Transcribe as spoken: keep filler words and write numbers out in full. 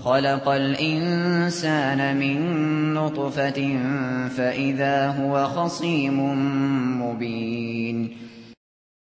خَلَقَ الْإِنسَانَ مِن نُّطْفَةٍ فَإِذَا هُوَ خَصِيمٌ مُّبِينٌ